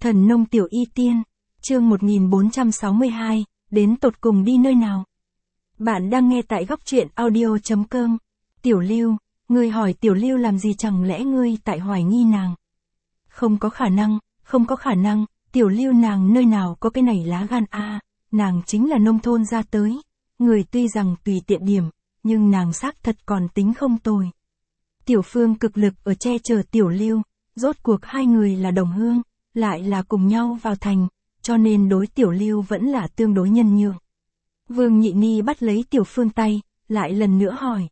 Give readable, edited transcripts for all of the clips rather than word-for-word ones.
Thần nông tiểu y tiên, chương 1462, đến tột cùng đi nơi nào? Bạn đang nghe tại góc truyện audio.com. Tiểu Lưu, ngươi hỏi Tiểu Lưu làm gì, chẳng lẽ ngươi tại hoài nghi nàng? Không có khả năng, Tiểu Lưu nàng nơi nào có cái này lá gan a, nàng chính là nông thôn ra tới, người tuy rằng tùy tiện điểm, nhưng nàng xác thật còn tính không tồi. Tiểu Phương cực lực ở che chở Tiểu Lưu, rốt cuộc hai người là đồng hương, lại là cùng nhau vào thành, cho nên đối Tiểu Lưu vẫn là tương đối nhân nhượng. Vương Nhị Ni bắt lấy Tiểu Phương tay, lại lần nữa hỏi.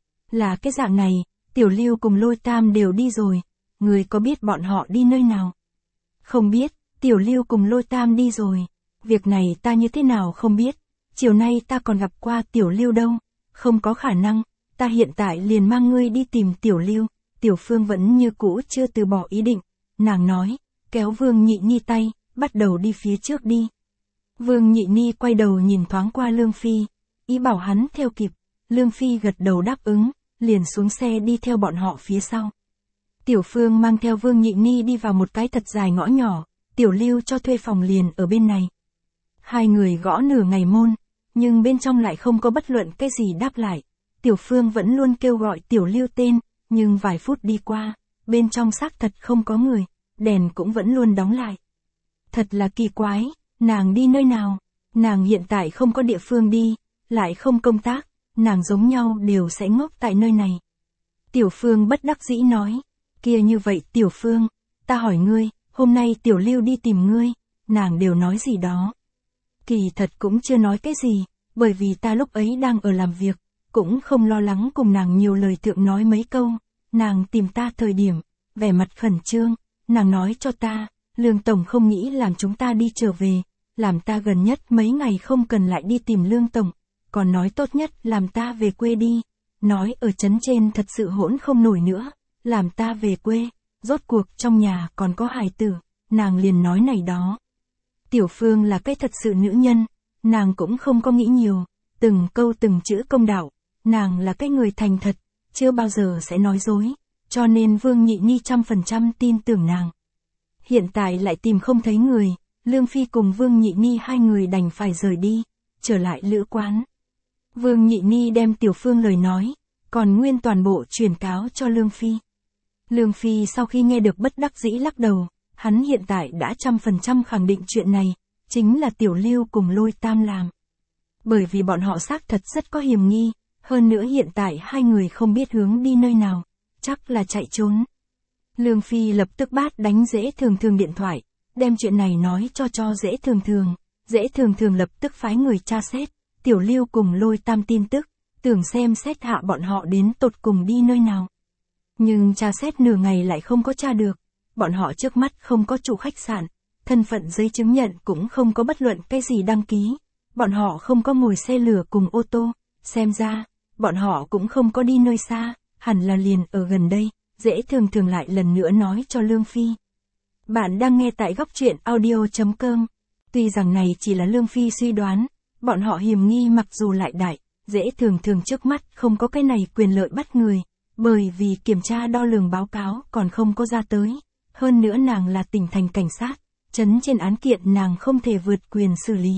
Là cái dạng này, Tiểu Lưu cùng Lôi Tam đều đi rồi, người có biết bọn họ đi nơi nào? Không biết, Tiểu Lưu cùng Lôi Tam đi rồi, việc này ta như thế nào không biết, chiều nay ta còn gặp qua Tiểu Lưu đâu, không có khả năng, ta hiện tại liền mang ngươi đi tìm Tiểu Lưu. Tiểu Phương vẫn như cũ chưa từ bỏ ý định, nàng nói, kéo Vương Nhị Ni tay, bắt đầu đi phía trước đi. Vương Nhị Ni quay đầu nhìn thoáng qua Lương Phi, ý bảo hắn theo kịp, Lương Phi gật đầu đáp ứng, liền xuống xe đi theo bọn họ phía sau. Tiểu Phương mang theo Vương Nhị Ni đi vào một cái thật dài ngõ nhỏ, Tiểu Lưu cho thuê phòng liền ở bên này. Hai người gõ nửa ngày môn, nhưng bên trong lại không có bất luận cái gì đáp lại. Tiểu Phương vẫn luôn kêu gọi Tiểu Lưu tên, nhưng vài phút đi qua, bên trong xác thật không có người, đèn cũng vẫn luôn đóng lại. Thật là kỳ quái, nàng đi nơi nào? Nàng hiện tại không có địa phương đi, lại không công tác, nàng giống nhau đều sẽ ngốc tại nơi này. Tiểu Phương bất đắc dĩ nói, kia như vậy Tiểu Phương, ta hỏi ngươi, hôm nay Tiểu Lưu đi tìm ngươi, nàng đều nói gì đó? Kỳ thật cũng chưa nói cái gì, bởi vì ta lúc ấy đang ở làm việc, cũng không lo lắng cùng nàng nhiều lời thượng nói mấy câu. Nàng tìm ta thời điểm, vẻ mặt khẩn trương, nàng nói cho ta, Lương Tổng không nghĩ làm chúng ta đi trở về, làm ta gần nhất mấy ngày không cần lại đi tìm Lương Tổng, còn nói tốt nhất làm ta về quê đi, nói ở trấn trên thật sự hỗn không nổi nữa, làm ta về quê, rốt cuộc trong nhà còn có hài tử, nàng liền nói này đó. Tiểu Phương là cái thật sự nữ nhân, nàng cũng không có nghĩ nhiều, từng câu từng chữ công đạo, nàng là cái người thành thật, chưa bao giờ sẽ nói dối, cho nên Vương Nhị Ni 100% tin tưởng nàng. Hiện tại lại tìm không thấy người, Lương Phi cùng Vương Nhị Ni hai người đành phải rời đi, trở lại lữ quán. Vương Nhị Ni đem Tiểu Phương lời nói, còn nguyên toàn bộ truyền cáo cho Lương Phi. Lương Phi sau khi nghe được bất đắc dĩ lắc đầu, hắn hiện tại đã 100% khẳng định chuyện này, chính là Tiểu Lưu cùng Lôi Tam làm. Bởi vì bọn họ xác thật rất có hiểm nghi, hơn nữa hiện tại hai người không biết hướng đi nơi nào, chắc là chạy trốn. Lương Phi lập tức bắt đánh Dễ Thường Thường điện thoại, đem chuyện này nói cho Dễ Thường Thường. Dễ Thường Thường lập tức phái người tra xét, Tiểu Lưu cùng Lôi Tam tin tức, tưởng xem xét hạ bọn họ đến tột cùng đi nơi nào. Nhưng tra xét nửa ngày lại không có tra được, bọn họ trước mắt không có chủ khách sạn, thân phận giấy chứng nhận cũng không có bất luận cái gì đăng ký, bọn họ không có ngồi xe lửa cùng ô tô, xem ra, bọn họ cũng không có đi nơi xa, hẳn là liền ở gần đây. Dễ Thường Thường lại lần nữa nói cho Lương Phi. Bạn đang nghe tại góc truyện audio.com. Tuy rằng này chỉ là Lương Phi suy đoán, bọn họ hiểm nghi mặc dù lại đại, Dễ Thường Thường trước mắt không có cái này quyền lợi bắt người, bởi vì kiểm tra đo lường báo cáo còn không có ra tới. Hơn nữa nàng là tỉnh thành cảnh sát, trấn trên án kiện nàng không thể vượt quyền xử lý.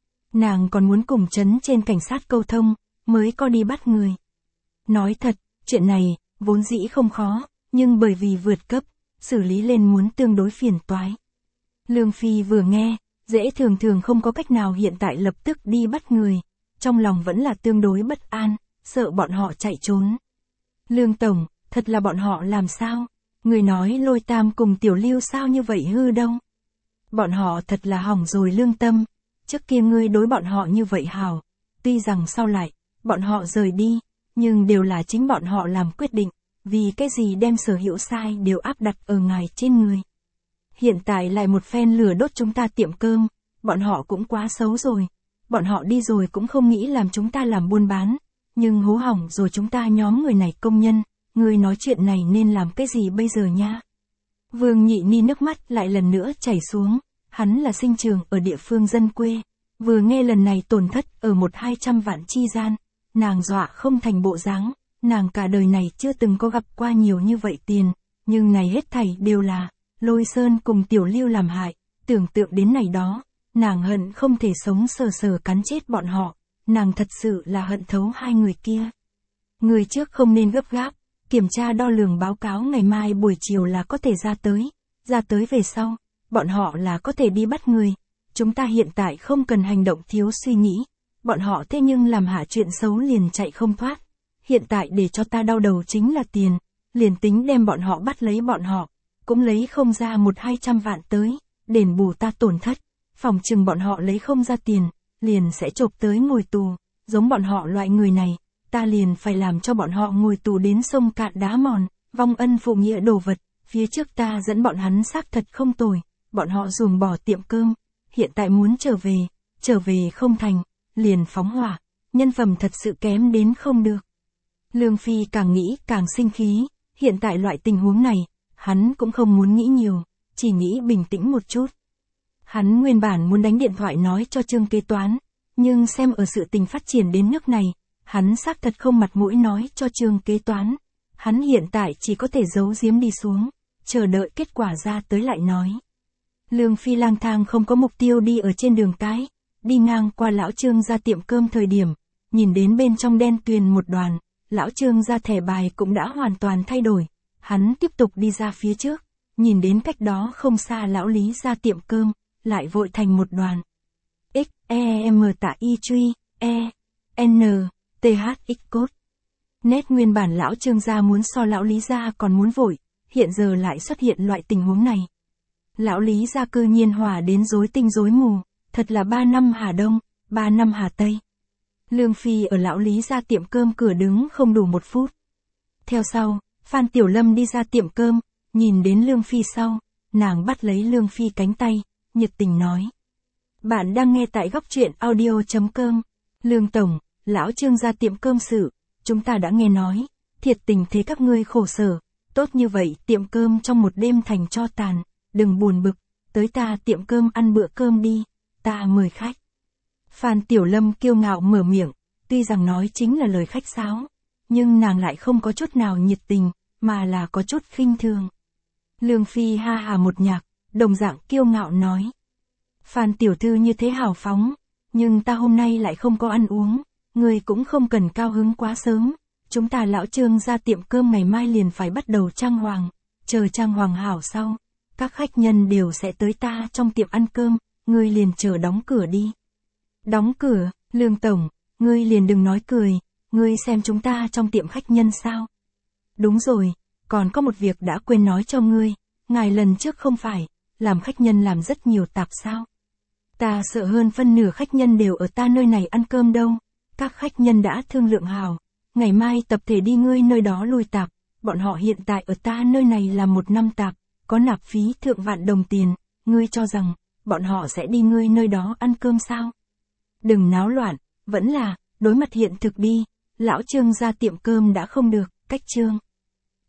Nàng còn muốn cùng trấn trên cảnh sát câu thông, mới có đi bắt người. Nói thật, chuyện này, vốn dĩ không khó, nhưng bởi vì vượt cấp, xử lý lên muốn tương đối phiền toái. Lương Phi vừa nghe, Dễ Thường Thường không có cách nào hiện tại lập tức đi bắt người, trong lòng vẫn là tương đối bất an, sợ bọn họ chạy trốn. Lương Tổng, thật là bọn họ làm sao? Người nói Lôi Tam cùng Tiểu Lưu sao như vậy hư đâu? Bọn họ thật là hỏng rồi lương tâm, trước kia ngươi đối bọn họ như vậy hảo, tuy rằng sau lại, bọn họ rời đi, nhưng đều là chính bọn họ làm quyết định, vì cái gì đem sở hữu sai đều áp đặt ở ngài trên người. Hiện tại lại một phen lửa đốt chúng ta tiệm cơm, bọn họ cũng quá xấu rồi, bọn họ đi rồi cũng không nghĩ làm chúng ta làm buôn bán, nhưng hố hỏng rồi chúng ta nhóm người này công nhân, ngươi nói chuyện này nên làm cái gì bây giờ nha? Vương Nhị Ni nước mắt lại lần nữa chảy xuống, hắn là sinh trưởng ở địa phương dân quê, vừa nghe lần này tổn thất ở 100-200 vạn chi gian, nàng dọa không thành bộ dáng, nàng cả đời này chưa từng có gặp qua nhiều như vậy tiền, nhưng này hết thảy đều là, Lôi Sơn cùng Tiểu Lưu làm hại, tưởng tượng đến này đó, nàng hận không thể sống sờ sờ cắn chết bọn họ, nàng thật sự là hận thấu hai người kia. Người trước không nên gấp gáp, kiểm tra đo lường báo cáo ngày mai buổi chiều là có thể ra tới về sau, bọn họ là có thể đi bắt người. Chúng ta hiện tại không cần hành động thiếu suy nghĩ, bọn họ thế nhưng làm hạ chuyện xấu liền chạy không thoát. Hiện tại để cho ta đau đầu chính là tiền, liền tính đem bọn họ bắt lấy bọn họ, cũng lấy không ra 100-200 vạn tới, đền bù ta tổn thất, phòng chừng bọn họ lấy không ra tiền, liền sẽ chộp tới ngồi tù, giống bọn họ loại người này, ta liền phải làm cho bọn họ ngồi tù đến sông cạn đá mòn, vong ân phụ nghĩa đồ vật, phía trước ta dẫn bọn hắn xác thật không tồi, bọn họ ruồng bỏ tiệm cơm, hiện tại muốn trở về không thành, liền phóng hỏa, nhân phẩm thật sự kém đến không được. Lương Phi càng nghĩ càng sinh khí, hiện tại loại tình huống này, hắn cũng không muốn nghĩ nhiều, chỉ nghĩ bình tĩnh một chút. Hắn nguyên bản muốn đánh điện thoại nói cho Trương kế toán, nhưng xem ở sự tình phát triển đến nước này, hắn xác thật không mặt mũi nói cho Trương kế toán. Hắn hiện tại chỉ có thể giấu giếm đi xuống, chờ đợi kết quả ra tới lại nói. Lương Phi lang thang không có mục tiêu đi ở trên đường cái, đi ngang qua lão Trương gia tiệm cơm thời điểm, nhìn đến bên trong đen tuyền một đoàn, lão Trương gia thẻ bài cũng đã hoàn toàn thay đổi. Hắn tiếp tục đi ra phía trước, nhìn đến cách đó không xa lão Lý gia tiệm cơm, lại vội thành một đoàn. X, E, M tạ Y truy, E, N, T, H, X cốt. Nét nguyên bản lão Trương gia muốn so lão Lý gia còn muốn vội, hiện giờ lại xuất hiện loại tình huống này. Lão Lý gia cư nhiên hòa đến rối tinh rối mù, thật là 3 năm Hà Đông, 3 năm Hà Tây. Lương Phi ở lão Lý gia tiệm cơm cửa đứng không đủ 1 phút. Theo sau, Phan Tiểu Lâm đi ra tiệm cơm, nhìn đến Lương Phi sau, nàng bắt lấy Lương Phi cánh tay, nhiệt tình nói. Bạn đang nghe tại góc truyện audio.com. Lương Tổng, lão Trương gia tiệm cơm sự, chúng ta đã nghe nói, thiệt tình thế các ngươi khổ sở, tốt như vậy tiệm cơm trong một đêm thành tro tàn, đừng buồn bực, tới ta tiệm cơm ăn bữa cơm đi, ta mời khách. Phan Tiểu Lâm kiêu ngạo mở miệng, tuy rằng nói chính là lời khách sáo, nhưng nàng lại không có chút nào nhiệt tình, mà là có chút khinh thường. Lương Phi ha hà một nhạc, đồng dạng kiêu ngạo nói. Phan tiểu thư như thế hào phóng, nhưng ta hôm nay lại không có ăn uống, người cũng không cần cao hứng quá sớm, chúng ta lão Trương ra tiệm cơm ngày mai liền phải bắt đầu trang hoàng, chờ trang hoàng hảo sau, các khách nhân đều sẽ tới ta trong tiệm ăn cơm, ngươi liền chờ đóng cửa đi. Đóng cửa, Lương Tổng, ngươi liền đừng nói cười, ngươi xem chúng ta trong tiệm khách nhân sao? Đúng rồi, còn có một việc đã quên nói cho ngươi, ngài lần trước không phải, làm khách nhân làm rất nhiều tạp sao? Ta sợ hơn phân nửa khách nhân đều ở ta nơi này ăn cơm đâu, các khách nhân đã thương lượng hào, ngày mai tập thể đi ngươi nơi đó lùi tạp, bọn họ hiện tại ở ta nơi này là 1 năm tạp, có nạp phí thượng vạn đồng tiền, ngươi cho rằng, bọn họ sẽ đi ngươi nơi đó ăn cơm sao? Đừng náo loạn, vẫn là, đối mặt hiện thực đi, lão Trương ra tiệm cơm đã không được, cách Trương